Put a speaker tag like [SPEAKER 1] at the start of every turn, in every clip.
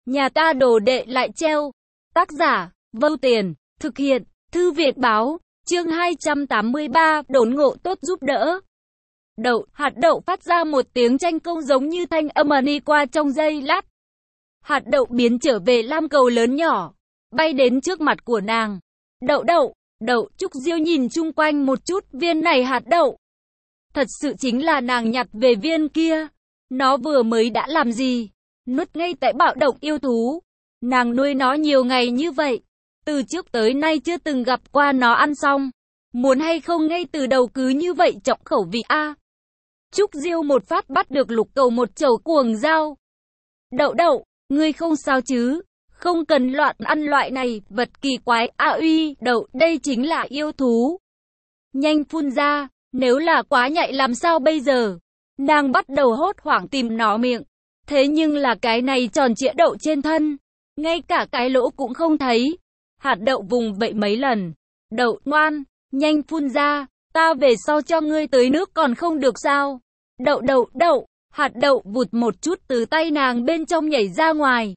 [SPEAKER 1] Nhà ta đồ đệ lại treo. Tác giả, Vâu Tiền, thực hiện, Thư Việt Báo, chương 283, đốn ngộ tốt giúp đỡ. Hạt đậu phát ra một tiếng tranh công giống như thanh âm đi qua trong giây lát. Hạt đậu biến trở về lam cầu lớn nhỏ, bay đến trước mặt của nàng. Đậu, Trúc Diêu nhìn chung quanh một chút, viên này hạt đậu. Thật sự chính là nàng nhặt về viên kia. Nó vừa mới đã làm gì? Nuốt ngay tại bạo động yêu thú. Nàng nuôi nó nhiều ngày như vậy. Từ trước tới nay chưa từng gặp qua nó ăn xong. Muốn hay không ngay từ đầu cứ như vậy trọng khẩu vị a. Trúc Diêu một phát bắt được lục cầu một chầu cuồng dao. Đậu, ngươi không sao chứ? Không cần loạn ăn loại này, vật kỳ quái. Đậu, đây chính là yêu thú. Nhanh phun ra, nếu là quá nhạy làm sao bây giờ? Nàng bắt đầu hốt hoảng tìm nó miệng. Thế nhưng là cái này tròn trịa đậu trên thân, ngay cả cái lỗ cũng không thấy. Hạt đậu vùng vẫy mấy lần. Đậu, ngoan, nhanh phun ra, ta về sau cho ngươi tưới nước còn không được sao? Đậu, hạt đậu vụt một chút từ tay nàng bên trong nhảy ra ngoài.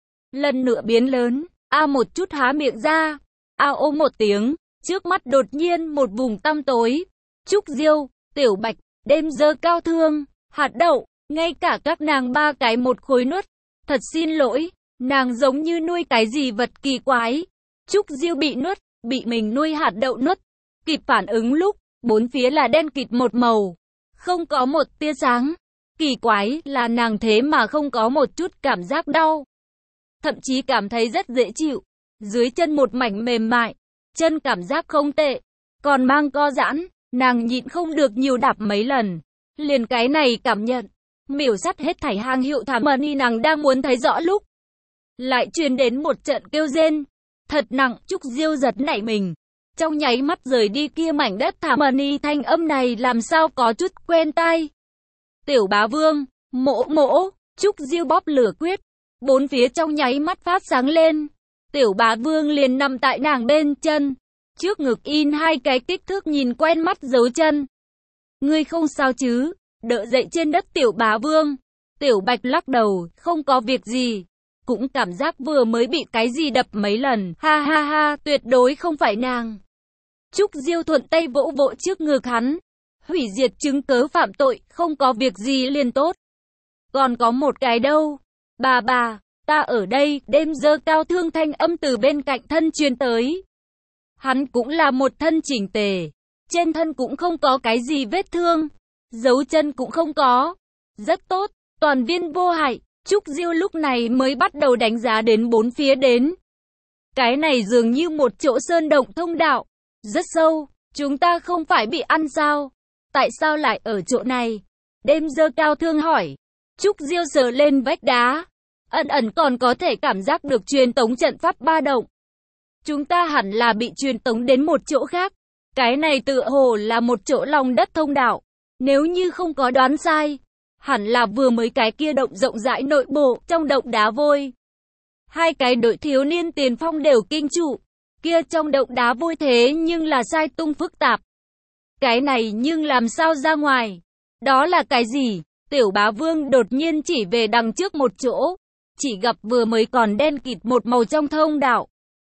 [SPEAKER 1] Lần nữa biến lớn, một chút há miệng ra, ô một tiếng, trước mắt đột nhiên một vùng tăm tối. Trúc Diêu, Tiểu Bạch, Đêm Dơ Cao Thương, Hạt Đậu, ngay cả các nàng ba cái một khối nuốt. Thật xin lỗi, nàng giống như nuôi cái gì vật kỳ quái. Trúc Diêu bị nuốt, bị mình nuôi hạt đậu nuốt. Kịp phản ứng lúc, bốn phía là đen kịt một màu, không có một tia sáng. Kỳ quái là nàng thế mà không có một chút cảm giác đau. Thậm chí cảm thấy rất dễ chịu. Dưới chân một mảnh mềm mại, chân cảm giác không tệ, còn mang co giãn. Nàng nhịn không được nhiều đạp mấy lần. Liền cái này cảm nhận, miểu sắt hết thảy hàng hiệu thảm money nàng đang muốn thấy rõ lúc. Lại truyền đến một trận kêu rên. Thật nặng, Trúc Diêu giật nảy mình. Trong nháy mắt rời đi kia mảnh đất thảm money, thanh âm này làm sao có chút quen tai. Tiểu bá vương, mỗ, Trúc Diêu bóp lửa quyết. Bốn phía trong nháy mắt phát sáng lên. Tiểu bá vương liền nằm tại nàng bên chân. Trước ngực in hai cái kích thước nhìn quen mắt dấu chân. Ngươi không sao chứ? Đỡ dậy trên đất tiểu bá vương. Tiểu Bạch lắc đầu, không có việc gì. Cũng cảm giác vừa mới bị cái gì đập mấy lần. Ha, tuyệt đối không phải nàng. Trúc Diêu thuận tay vỗ vỗ trước ngực hắn. Hủy diệt chứng cớ phạm tội, không có việc gì liền tốt. Còn có một cái đâu? Bà, ta ở đây. Đêm Dơ Cao Thương thanh âm từ bên cạnh thân truyền tới. Hắn cũng là một thân chỉnh tề. Trên thân cũng không có cái gì vết thương. Dấu chân cũng không có. Rất tốt, toàn viên vô hại. Trúc Diêu lúc này mới bắt đầu đánh giá đến bốn phía đến. Cái này dường như một chỗ sơn động thông đạo. Rất sâu, chúng ta không phải bị ăn sao? Tại sao lại ở chỗ này? Đêm Dơ Cao Thương hỏi. Trúc Diêu sờ lên vách đá. Ẩn còn có thể cảm giác được truyền tống trận pháp ba động. Chúng ta hẳn là bị truyền tống đến một chỗ khác. Cái này tựa hồ là một chỗ lòng đất thông đạo. Nếu như không có đoán sai, hẳn là vừa mới cái kia động rộng rãi nội bộ trong động đá vôi. Hai cái đội thiếu niên tiền phong đều kinh trụ. Kia trong động đá vôi thế nhưng là sai tung phức tạp. Cái này nhưng làm sao ra ngoài? Đó là cái gì? Tiểu bá vương đột nhiên chỉ về đằng trước một chỗ. Chỉ gặp vừa mới còn đen kịt một màu trong thông đạo.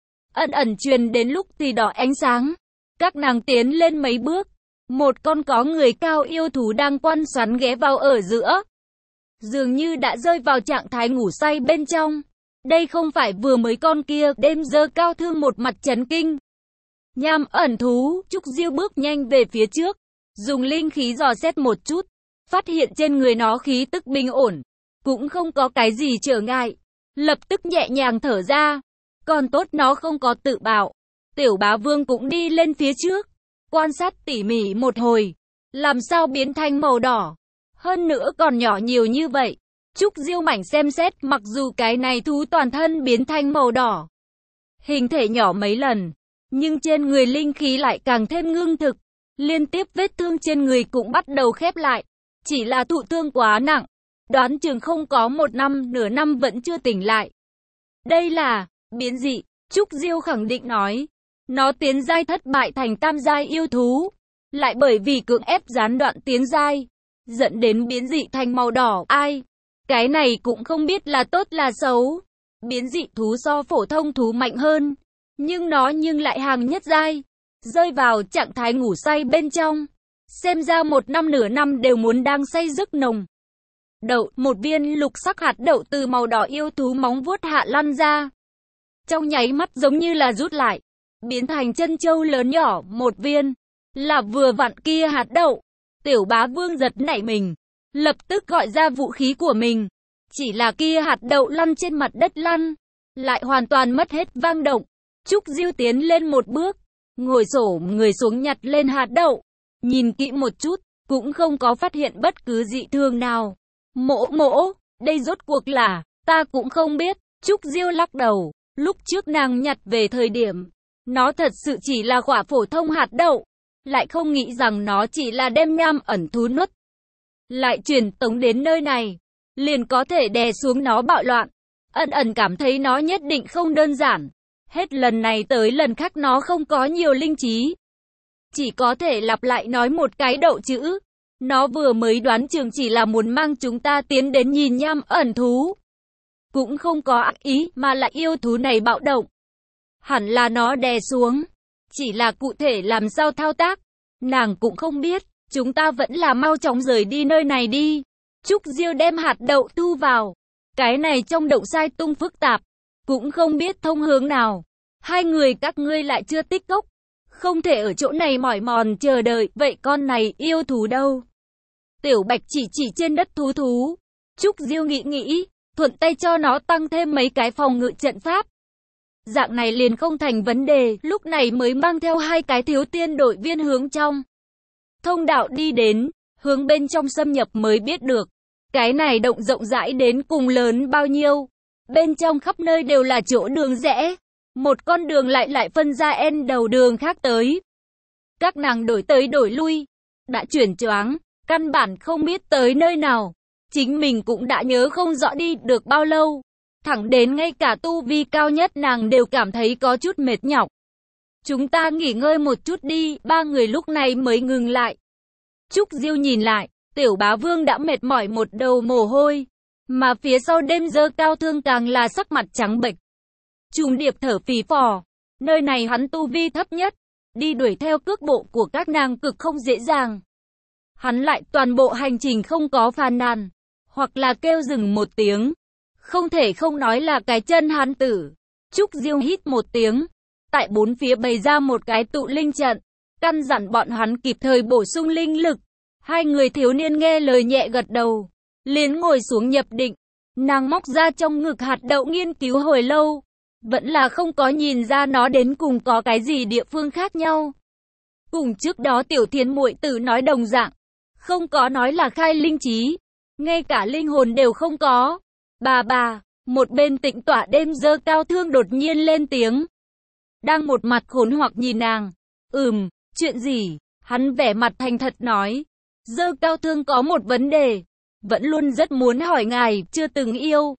[SPEAKER 1] Ẩn truyền đến lúc thì đỏ ánh sáng. Các nàng tiến lên mấy bước. Một con có người cao yêu thú đang quăn xoắn ghé vào ở giữa. Dường như đã rơi vào trạng thái ngủ say bên trong. Đây không phải vừa mới con kia. Đêm Dơ Cao Thương một mặt chấn kinh. Nham ẩn thú. Trúc Diêu bước nhanh về phía trước. Dùng linh khí dò xét một chút. Phát hiện trên người nó khí tức bình ổn. Cũng không có cái gì trở ngại. Lập tức nhẹ nhàng thở ra. Còn tốt nó không có tự bạo. Tiểu bá vương cũng đi lên phía trước. Quan sát tỉ mỉ một hồi. Làm sao biến thành màu đỏ. Hơn nữa còn nhỏ nhiều như vậy. Trúc Diêu mảnh xem xét, mặc dù cái này thú toàn thân biến thành màu đỏ. Hình thể nhỏ mấy lần. Nhưng trên người linh khí lại càng thêm ngưng thực. Liên tiếp vết thương trên người cũng bắt đầu khép lại. Chỉ là thụ thương quá nặng. Đoán chừng không có một năm, nửa năm vẫn chưa tỉnh lại. Đây là biến dị. Trúc Diêu khẳng định nói. Nó tiến giai thất bại thành tam giai yêu thú. Lại bởi vì cưỡng ép gián đoạn tiến giai, dẫn đến biến dị thành màu đỏ. Cái này cũng không biết là tốt là xấu. biến dị thú so phổ thông thú mạnh hơn, nhưng nó lại hàng nhất giai, rơi vào trạng thái ngủ say bên trong. Xem ra một năm nửa năm đều muốn đang say giấc nồng. Đậu, một viên lục sắc hạt đậu từ màu đỏ yêu thú móng vuốt hạ lăn ra. Trong nháy mắt giống như là rút lại, biến thành chân châu lớn nhỏ một viên, là vừa vặn kia hạt đậu. Tiểu Bá Vương giật nảy mình, lập tức gọi ra vũ khí của mình. Chỉ là kia hạt đậu lăn trên mặt đất lăn, lại hoàn toàn mất hết vang động. Trúc Diêu tiến lên một bước, ngồi xổm người xuống nhặt lên hạt đậu. Nhìn kỹ một chút, cũng không có phát hiện bất cứ dị thường nào. Mỗ, đây rốt cuộc là, ta cũng không biết. Trúc Diêu lắc đầu, lúc trước nàng nhặt về thời điểm, nó thật sự chỉ là quả phổ thông hạt đậu. Lại không nghĩ rằng nó chỉ là đem nham ẩn thú nuốt. Lại truyền tống đến nơi này, liền có thể đè xuống nó bạo loạn. Ẩn cảm thấy nó nhất định không đơn giản. Hết lần này tới lần khác nó không có nhiều linh trí. Chỉ có thể lặp lại nói một cái đậu chữ. Nó vừa mới đoán chừng chỉ là muốn mang chúng ta tiến đến nhìn nham ẩn thú. Cũng không có ác ý mà là yêu thú này bạo động. Hẳn là nó đè xuống. Chỉ là cụ thể làm sao thao tác, nàng cũng không biết. Chúng ta vẫn là mau chóng rời đi nơi này đi. Trúc Diêu đem hạt đậu thu vào. Cái này trong động sai tung phức tạp, cũng không biết thông hướng nào. Hai người các ngươi lại chưa tích cốc, không thể ở chỗ này mỏi mòn chờ đợi. Vậy con này yêu thú đâu? Tiểu Bạch chỉ trên đất thú. Trúc Diêu nghĩ, thuận tay cho nó tăng thêm mấy cái phòng ngự trận pháp. Dạng này liền không thành vấn đề. Lúc này mới mang theo hai cái thiếu tiên đội viên hướng trong thông đạo đi đến, hướng bên trong xâm nhập mới biết được. Cái này động rộng rãi đến cùng lớn bao nhiêu. Bên trong khắp nơi đều là chỗ đường rẽ. Một con đường lại phân ra n đầu đường khác tới. Các nàng đổi tới đổi lui, đã chuyển choáng, căn bản không biết tới nơi nào. Chính mình cũng đã nhớ không rõ đi được bao lâu. Thẳng đến ngay cả tu vi cao nhất nàng đều cảm thấy có chút mệt nhọc. Chúng ta nghỉ ngơi một chút đi, ba người lúc này mới ngừng lại. Trúc Diêu nhìn lại, Tiểu Bá Vương đã mệt mỏi một đầu mồ hôi. Mà phía sau Đêm Dơ Cao Thương càng là sắc mặt trắng bệch. Trùng Điệp thở phì phò, nơi này hắn tu vi thấp nhất. Đi đuổi theo cước bộ của các nàng cực không dễ dàng. Hắn lại toàn bộ hành trình không có phàn nàn, hoặc là kêu dừng một tiếng. Không thể không nói là cái chân hắn tử. Trúc Diêu hít một tiếng, tại bốn phía bày ra một cái tụ linh trận, căn dặn bọn hắn kịp thời bổ sung linh lực. Hai người thiếu niên nghe lời nhẹ gật đầu, liền ngồi xuống nhập định. Nàng móc ra trong ngực hạt đậu nghiên cứu hồi lâu, vẫn là không có nhìn ra nó đến cùng có cái gì địa phương khác nhau. Cùng trước đó Tiểu Thiên muội tử nói đồng dạng, không có nói là khai linh trí, ngay cả linh hồn đều không có. Bà, một bên tĩnh tọa Đêm Dơ Cao Thương đột nhiên lên tiếng. Đang một mặt khốn hoặc nhìn nàng. Chuyện gì? Hắn vẻ mặt thành thật nói. Dơ Cao Thương có một vấn đề, vẫn luôn rất muốn hỏi ngài, chưa từng yêu.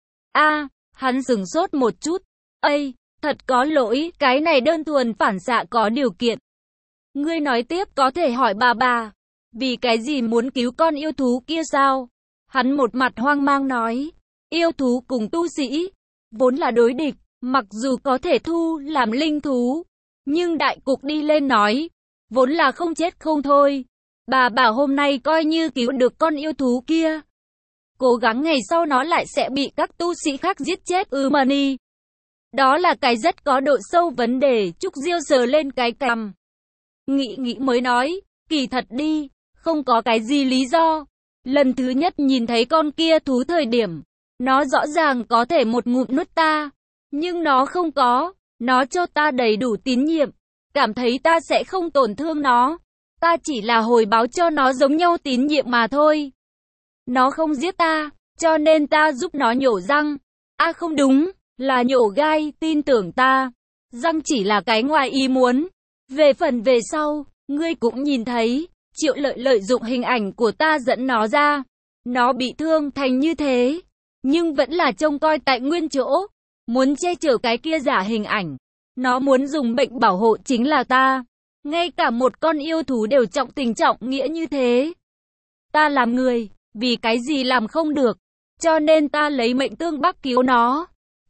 [SPEAKER 1] Hắn sửng sốt một chút. Thật có lỗi, cái này đơn thuần phản xạ có điều kiện. Ngươi nói tiếp, có thể hỏi bà, vì cái gì muốn cứu con yêu thú kia sao? Hắn một mặt hoang mang nói. Yêu thú cùng tu sĩ vốn là đối địch, mặc dù có thể thu làm linh thú, nhưng đại cục đi lên nói, vốn là không chết không thôi. Bà bảo hôm nay coi như cứu được con yêu thú kia, cố gắng ngày sau nó lại sẽ bị các tu sĩ khác giết chết Mani. Đó là cái rất có độ sâu vấn đề. Trúc Diêu sờ lên cái cằm, nghĩ mới nói, kỳ thật đi, không có cái gì lý do. Lần thứ nhất nhìn thấy con kia thú thời điểm, nó rõ ràng có thể một ngụm nuốt ta, nhưng nó không có. Nó cho ta đầy đủ tín nhiệm, cảm thấy ta sẽ không tổn thương nó. Ta chỉ là hồi báo cho nó giống nhau tín nhiệm mà thôi. Nó không giết ta, cho nên ta giúp nó nhổ răng. Không đúng, là nhổ gai, tin tưởng ta. Răng chỉ là cái ngoài ý muốn. Về phần về sau, ngươi cũng nhìn thấy, Triệu Lợi lợi dụng hình ảnh của ta dẫn nó ra. Nó bị thương thành như thế, nhưng vẫn là trông coi tại nguyên chỗ, muốn che chở cái kia giả hình ảnh. Nó muốn dùng bệnh bảo hộ chính là ta. Ngay cả một con yêu thú đều trọng tình trọng nghĩa như thế. Ta làm người, vì cái gì làm không được, cho nên ta lấy mệnh tương bắc cứu nó.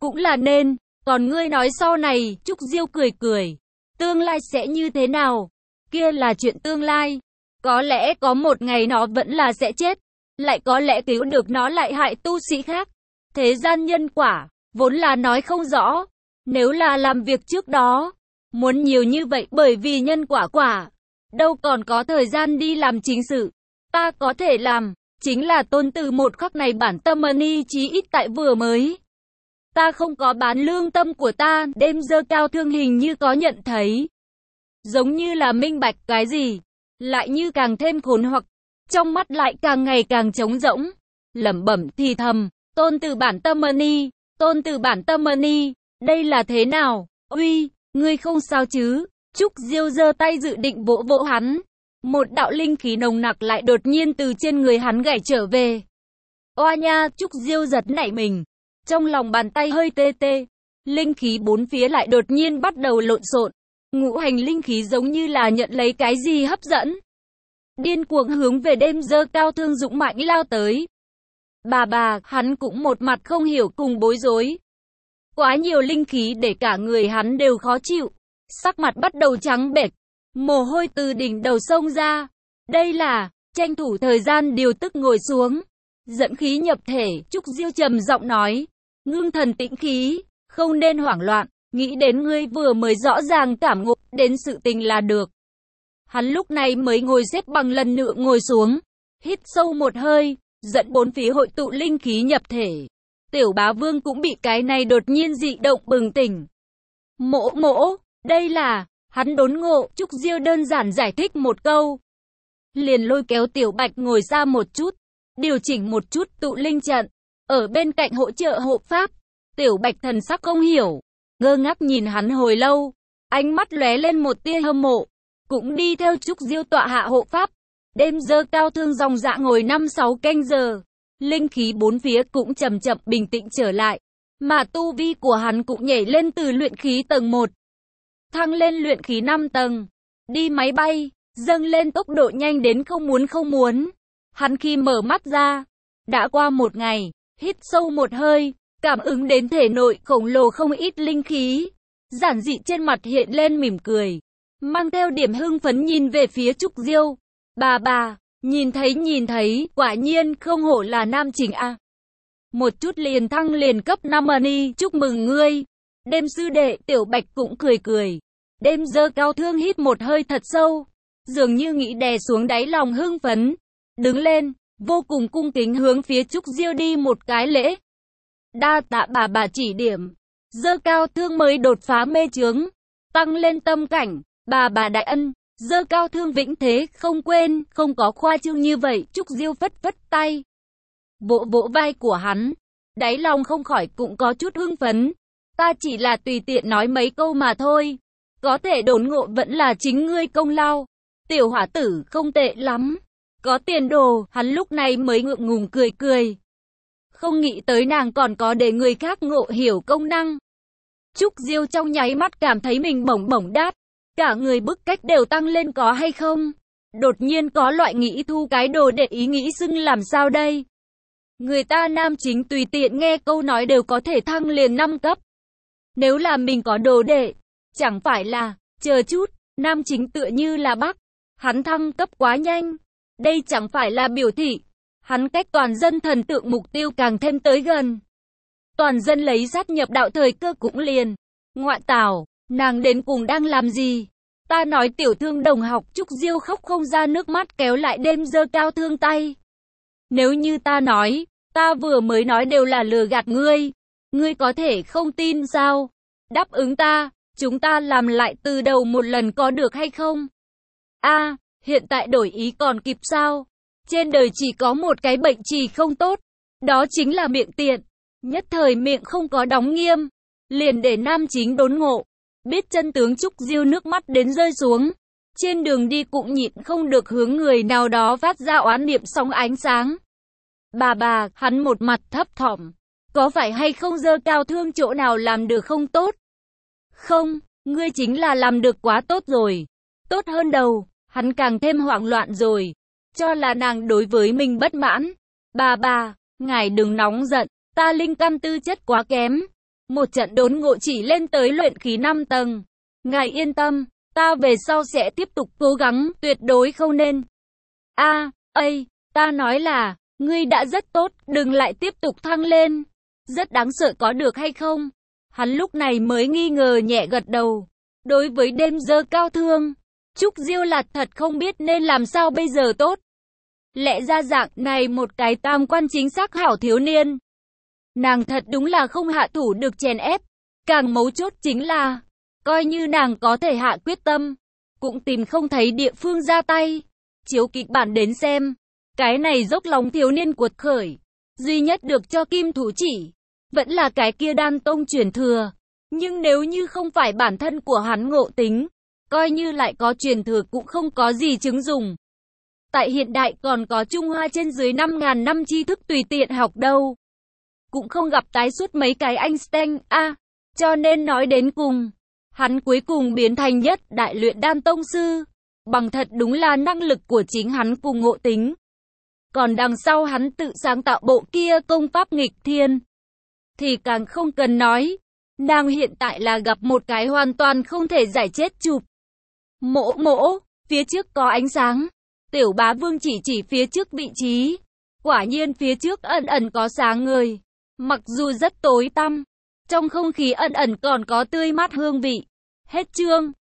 [SPEAKER 1] cũng là nên. Còn ngươi nói sau này, Trúc Diêu cười cười. Tương lai sẽ như thế nào? Kia là chuyện tương lai. Có lẽ có một ngày nó vẫn là sẽ chết. Lại có lẽ cứu được nó lại hại tu sĩ khác. Thế gian nhân quả, vốn là nói không rõ. Nếu là làm việc trước đó, muốn nhiều như vậy bởi vì nhân quả, đâu còn có thời gian đi làm chính sự. Ta có thể làm, chính là tôn từ một khắc này bản tâm ni chí ít tại vừa mới. Ta không có bán lương tâm của ta, đêm dơ cao thương hình như có nhận thấy. Giống như là minh bạch cái gì, lại như càng thêm khốn hoặc, trong mắt lại càng ngày càng trống rỗng. Lẩm bẩm thì thầm, tôn từ bản tâm ni, đây là thế nào? Uy, ngươi không sao chứ? Trúc Diêu giơ tay dự định vỗ vỗ hắn. Một đạo linh khí nồng nặc lại đột nhiên từ trên người hắn gảy trở về. Oa nha, Trúc Diêu giật nảy mình. Trong lòng bàn tay hơi tê tê. Linh khí bốn phía lại đột nhiên bắt đầu lộn xộn. Ngũ hành linh khí giống như là nhận lấy cái gì hấp dẫn. Điên cuồng hướng về đêm dơ cao thương dũng mãnh lao tới. Bà, hắn cũng một mặt không hiểu cùng bối rối. Quá nhiều linh khí để cả người hắn đều khó chịu. Sắc mặt bắt đầu trắng bệch. Mồ hôi từ đỉnh đầu xông ra. Đây là, tranh thủ thời gian điều tức ngồi xuống. Dẫn khí nhập thể, Trúc Diêu trầm giọng nói. Ngưng thần tĩnh khí, không nên hoảng loạn. Nghĩ đến ngươi vừa mới rõ ràng cảm ngộ đến sự tình là được. Hắn lúc này mới ngồi xếp bằng lần nữa ngồi xuống. Hít sâu một hơi, dẫn bốn phía hội tụ linh khí nhập thể. Tiểu Bá Vương cũng bị cái này đột nhiên dị động bừng tỉnh. Mỗ, đây là, hắn đốn ngộ, Trúc Diêu đơn giản giải thích một câu. Liền lôi kéo Tiểu Bạch ngồi xa một chút, điều chỉnh một chút tụ linh trận, ở bên cạnh hỗ trợ hộ pháp. Tiểu Bạch thần sắc không hiểu, ngơ ngác nhìn hắn hồi lâu, ánh mắt lóe lên một tia hâm mộ, cũng đi theo Trúc Diêu tọa hạ hộ pháp. Đêm dơ cao thương dòng dã ngồi 5-6 canh giờ, linh khí bốn phía cũng chậm chậm bình tĩnh trở lại, mà tu vi của hắn cũng nhảy lên từ luyện khí tầng 1, thăng lên luyện khí 5 tầng, đi máy bay, dâng lên tốc độ nhanh đến không muốn. Hắn khi mở mắt ra, đã qua một ngày, hít sâu một hơi, cảm ứng đến thể nội khổng lồ không ít linh khí, giản dị trên mặt hiện lên mỉm cười, mang theo điểm hưng phấn nhìn về phía Trúc Diêu. Bà, nhìn thấy, quả nhiên không hổ là nam chính a. Một chút liền thăng liền cấp 5 ni, chúc mừng ngươi. Đêm sư đệ, Tiểu Bạch cũng cười. Đêm dơ cao thương hít một hơi thật sâu, dường như nghĩ đè xuống đáy lòng hưng phấn. Đứng lên, vô cùng cung kính hướng phía Trúc Diêu đi một cái lễ. Đa tạ bà chỉ điểm. Dơ cao thương mới đột phá mê chướng, tăng lên tâm cảnh. Bà đại ân. Dơ cao thương vĩnh thế không quên, không có khoa trương như vậy. Trúc Diêu phất tay, vỗ vai của hắn, đáy lòng không khỏi cũng có chút hưng phấn. Ta chỉ là tùy tiện nói mấy câu mà thôi, có thể đốn ngộ vẫn là chính ngươi công lao. Tiểu hỏa tử không tệ lắm, có tiền đồ. Hắn lúc này mới ngượng ngùng cười. Không nghĩ tới nàng còn có để người khác ngộ hiểu công năng. Trúc Diêu trong nháy mắt cảm thấy mình bổng đát, cả người bức cách đều tăng lên có hay không. Đột nhiên có loại nghĩ thu cái đồ để ý nghĩ xưng làm sao đây. Người ta nam chính tùy tiện nghe câu nói đều có thể thăng liền 5 cấp. Nếu là mình có đồ đệ, chẳng phải là, chờ chút, nam chính tựa như là Bắc, hắn thăng cấp quá nhanh. Đây chẳng phải là biểu thị, hắn cách toàn dân thần tượng mục tiêu càng thêm tới gần. Toàn dân lấy sát nhập đạo thời cơ cũng liền. Ngoại tảo, nàng đến cùng đang làm gì? Ta nói tiểu thương đồng học. Trúc Diêu khóc không ra nước mắt kéo lại đêm dơ cao thương tay. Nếu như ta nói, ta vừa mới nói đều là lừa gạt ngươi, ngươi có thể không tin sao? Đáp ứng ta, chúng ta làm lại từ đầu một lần có được hay không? Hiện tại đổi ý còn kịp sao? Trên đời chỉ có một cái bệnh trì không tốt, đó chính là miệng tiện. Nhất thời miệng không có đóng nghiêm, liền để nam chính đốn ngộ. Biết chân tướng Trúc Diêu nước mắt đến rơi xuống. Trên đường đi cũng nhịn không được hướng người nào đó phát ra oán niệm sóng ánh sáng. Bà, hắn một mặt thấp thỏm. Có phải hay không dơ cao thương chỗ nào làm được không tốt? Không, ngươi chính là làm được quá tốt rồi. Tốt hơn đầu, hắn càng thêm hoảng loạn rồi. Cho là nàng đối với mình bất mãn. Bà, ngài đừng nóng giận, ta linh căn tư chất quá kém. một trận đốn ngộ chỉ lên tới luyện khí 5 tầng. Ngài yên tâm, ta về sau sẽ tiếp tục cố gắng, tuyệt đối không nên. Ta nói là, ngươi đã rất tốt, đừng lại tiếp tục thăng lên. Rất đáng sợ có được hay không? Hắn lúc này mới nghi ngờ nhẹ gật đầu. Đối với đêm dơ cao thương, Trúc Diêu Lạt thật không biết nên làm sao bây giờ tốt. Lẽ ra dạng này một cái tam quan chính xác hảo thiếu niên. Nàng thật đúng là không hạ thủ được chèn ép. Càng mấu chốt chính là, coi như nàng có thể hạ quyết tâm, cũng tìm không thấy địa phương ra tay. Chiếu kịch bản đến xem, cái này dốc lòng thiếu niên cuột khởi, duy nhất được cho kim thủ chỉ, vẫn là cái kia đan tông truyền thừa. Nhưng nếu như không phải bản thân của hắn ngộ tính, coi như lại có truyền thừa cũng không có gì chứng dùng. Tại hiện đại còn có Trung Hoa trên dưới 5.000 năm tri thức tùy tiện học đâu. Cũng không gặp tái xuất mấy cái Einstein, cho nên nói đến cùng, hắn cuối cùng biến thành nhất đại luyện đan tông sư, bằng thật đúng là năng lực của chính hắn cùng ngộ tính. Còn đằng sau hắn tự sáng tạo bộ kia công pháp nghịch thiên, thì càng không cần nói, nàng hiện tại là gặp một cái hoàn toàn không thể giải chết chụp. Mỗ, phía trước có ánh sáng. Tiểu Bá Vương chỉ phía trước vị trí. Quả nhiên phía trước ẩn ẩn có sáng ngời. Mặc dù rất tối tăm, trong không khí ẩn ẩn còn có tươi mát hương vị. Hết chương.